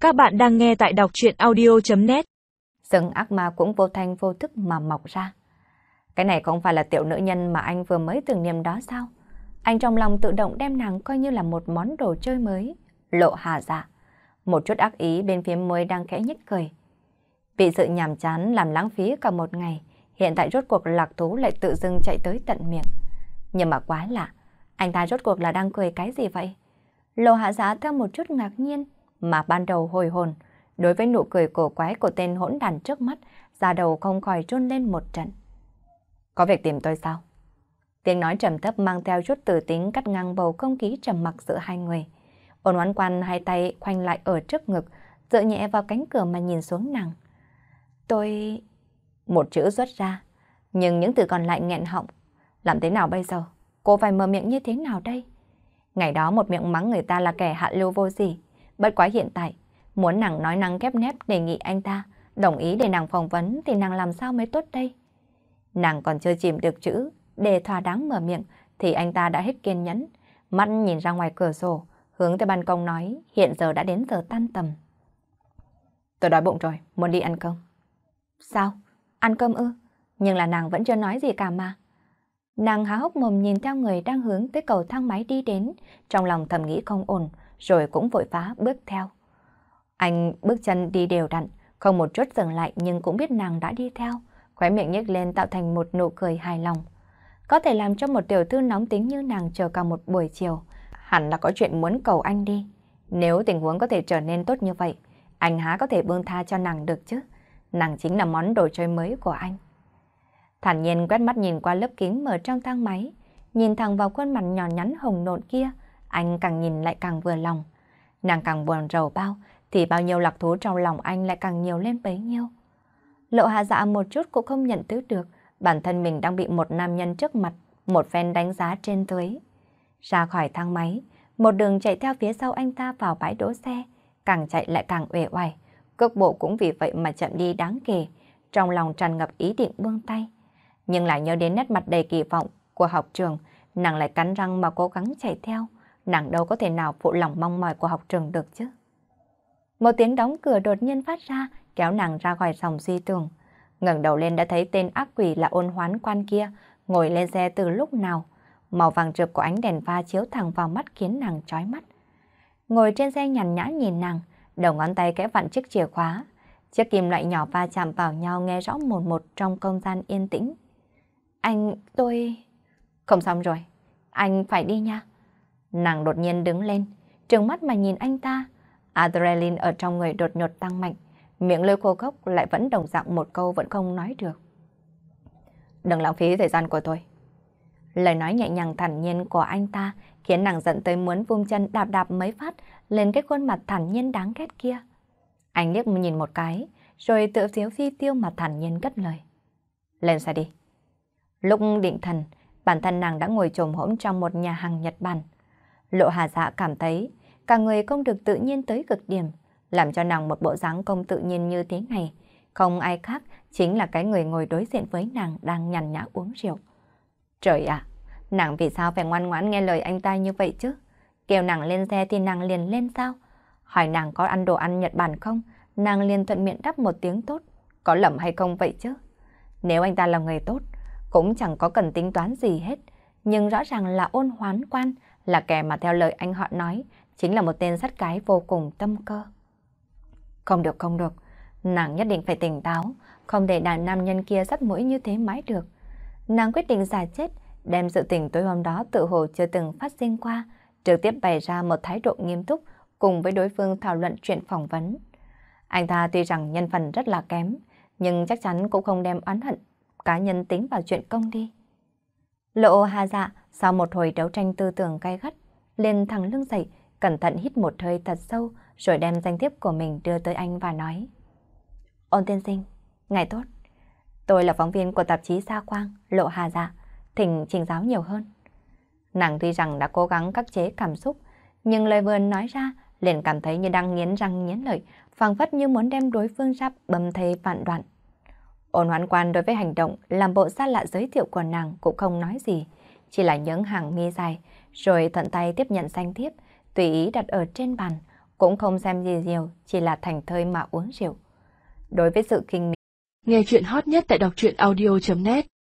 Các bạn đang nghe tại đọc truyện audio.net. Rừng ác ma cũng vô thanh vô thức mà mọc ra. Cái này không phải là tiểu nữ nhân mà anh vừa mới tưởng niệm đó sao? Anh trong lòng tự động đem nàng coi như là một món đồ chơi mới. Lộ Hà Dạ. Một chút ác ý bên phía môi đang khẽ nhếch cười. Bị sự nhàm chán làm lãng phí cả một ngày, hiện tại rốt cuộc lạc thú lại tự dưng chạy tới tận miệng. Nhưng mà quá lạ, anh ta rốt cuộc là đang cười cái gì vậy? Lộ Hạ Dạ theo một chút ngạc nhiên, mà ban đầu hồi hồn, đối với nụ cười cổ quái của tên hỗn đản trước mắt, da đầu không khỏi run lên một trận. Có việc tìm tôi sao? Tiếng nói trầm thấp mang theo chút tử tính cắt ngang bầu không khí trầm mặc giữa hai người. Ôn Oán Quan hai tay khoanh lại ở trước ngực, dựa nhẹ vào cánh cửa mà nhìn xuống nàng. Tôi... Một chữ xuất ra, nhưng những từ còn lại nghẹn họng. Làm thế nào bây giờ? Cô phải mở miệng như thế nào đây? Ngày đó một miệng mắng người ta là kẻ hạ lưu vô sỉ. Bất quá hiện tại, muốn nàng nói năng kép nép đề nghị anh ta đồng ý để nàng phỏng vấn thì nàng làm sao mới tốt đây? Nàng còn chưa chìm được chữ để thỏa đáng mở miệng thì anh ta đã hết kiên nhẫn, mắt nhìn ra ngoài cửa sổ, hướng tới ban công nói hiện giờ đã đến giờ tan tầm. Tôi đói bụng rồi, muốn đi ăn cơm. Sao? Ăn cơm ư? Nhưng là nàng vẫn chưa nói gì cả mà. Nàng há hốc mồm nhìn theo người đang hướng tới cầu thang máy đi đến, trong lòng thầm nghĩ không ổn, rồi cũng vội vã bước theo. Anh bước chân đi đều đặn, không một chút dừng lại nhưng cũng biết nàng đã đi theo, khóe miệng nhếch lên tạo thành một nụ cười hài lòng. Có thể làm cho một tiểu thư nóng tính như nàng chờ cả một buổi chiều, hẳn là có chuyện muốn cầu anh đi. Nếu tình huống có thể trở nên tốt như vậy, anh há có thể buông tha cho nàng được chứ? Nàng chính là món đồ chơi mới của anh. Thản nhiên quét mắt nhìn qua lớp kính mở trong thang máy, nhìn thẳng vào khuôn mặt nhỏ nhắn hồng nộn kia, anh càng nhìn lại càng vừa lòng. Nàng càng buồn rầu bao, thì bao nhiêu lạc thú trong lòng anh lại càng nhiều lên bấy nhiêu. Lộ Hạ Dạ một chút cũng không nhận thức được, bản thân mình đang bị một nam nhân trước mặt, một phen đánh giá trên dưới. Ra khỏi thang máy, một đường chạy theo phía sau anh ta vào bãi đỗ xe, càng chạy lại càng uể oải, cước bộ cũng vì vậy mà chậm đi đáng kể, trong lòng tràn ngập ý định buông tay. Nhưng lại nhớ đến nét mặt đầy kỳ vọng của học trường, nàng lại cắn răng mà cố gắng chạy theo, nàng đâu có thể nào phụ lòng mong mỏi của học trường được chứ. Một tiếng đóng cửa đột nhiên phát ra, kéo nàng ra khỏi dòng suy tưởng. Ngẩng đầu lên đã thấy tên ác quỷ là Ôn Hoán Quan kia, ngồi lên xe từ lúc nào. Màu vàng rực của ánh đèn pha chiếu thẳng vào mắt khiến nàng chói mắt. Ngồi trên xe nhàn nhã nhìn nàng, đầu ngón tay kẽ vặn chiếc chìa khóa. Chiếc kim loại nhỏ va chạm vào nhau nghe rõ một một trong không gian yên tĩnh. Tôi... Không xong rồi, anh phải đi nha. Nàng đột nhiên đứng lên, trừng mắt mà nhìn anh ta. Adrenaline ở trong người đột ngột tăng mạnh, miệng lưỡi khô khốc lại vẫn đồng dạng một câu vẫn không nói được. Đừng lãng phí thời gian của tôi. Lời nói nhẹ nhàng thản nhiên của anh ta khiến nàng giận tới muốn vung chân đạp đạp mấy phát lên cái khuôn mặt thản nhiên đáng ghét kia. Anh liếc nhìn một cái, rồi tự xíu phi tiêu mà thản nhiên cất lời. Lên xe đi. Lúc định thần, bản thân nàng đã ngồi chồm hổm trong một nhà hàng Nhật Bản. Lộ Hà Dạ cảm thấy cả người không được tự nhiên tới cực điểm, làm cho nàng một bộ dáng không tự nhiên như thế này. Không ai khác chính là cái người ngồi đối diện với nàng đang nhàn nhã uống rượu. Trời ạ, nàng vì sao phải ngoan ngoãn nghe lời anh ta như vậy chứ? Kêu nàng lên xe thì nàng liền lên sao? Hỏi nàng có ăn đồ ăn Nhật Bản không? Nàng liền thuận miệng đáp một tiếng tốt. Có lầm hay không vậy chứ? Nếu anh ta là người tốt, cũng chẳng có cần tính toán gì hết. Nhưng rõ ràng là Ôn Hoán Quan, là kẻ mà theo lời anh họ nói, chính là một tên sát cái vô cùng tâm cơ. Không được, không được. Nàng nhất định phải tỉnh táo, không để đàn nam nhân kia dắt mũi như thế mãi được. Nàng quyết định giả chết, đem sự tình tối hôm đó tự hồ chưa từng phát sinh qua, trực tiếp bày ra một thái độ nghiêm túc, cùng với đối phương thảo luận chuyện phỏng vấn. Anh ta tuy rằng nhân phần rất là kém, nhưng chắc chắn cũng không đem oán hận cá nhân tính vào chuyện công đi. Lộ Hà Dạ sau một hồi đấu tranh tư tưởng gay gắt, liền thẳng lưng dậy, cẩn thận hít một hơi thật sâu, rồi đem danh thiếp của mình đưa tới anh và nói: Ôn tiên sinh, ngày tốt. Tôi là phóng viên của tạp chí Sa Quang, Lộ Hà Dạ, thỉnh trình giáo nhiều hơn. Nàng tuy rằng đã cố gắng khắc chế cảm xúc, nhưng lời vừa nói ra liền cảm thấy như đang nghiến răng nghiến lợi, phảng phất như muốn đem đối phương ra bầm thây vạn đoạn. Ôn Hoán Quan đối với hành động làm bộ xa lạ giới thiệu của nàng cũng không nói gì, chỉ là những hàng mi dài, rồi thuận tay tiếp nhận danh thiếp, tùy ý đặt ở trên bàn, cũng không xem gì nhiều, chỉ là thành thơi mà uống rượu. Đối với sự kinh nghe chuyện hot nhất tại đọc truyện audio.net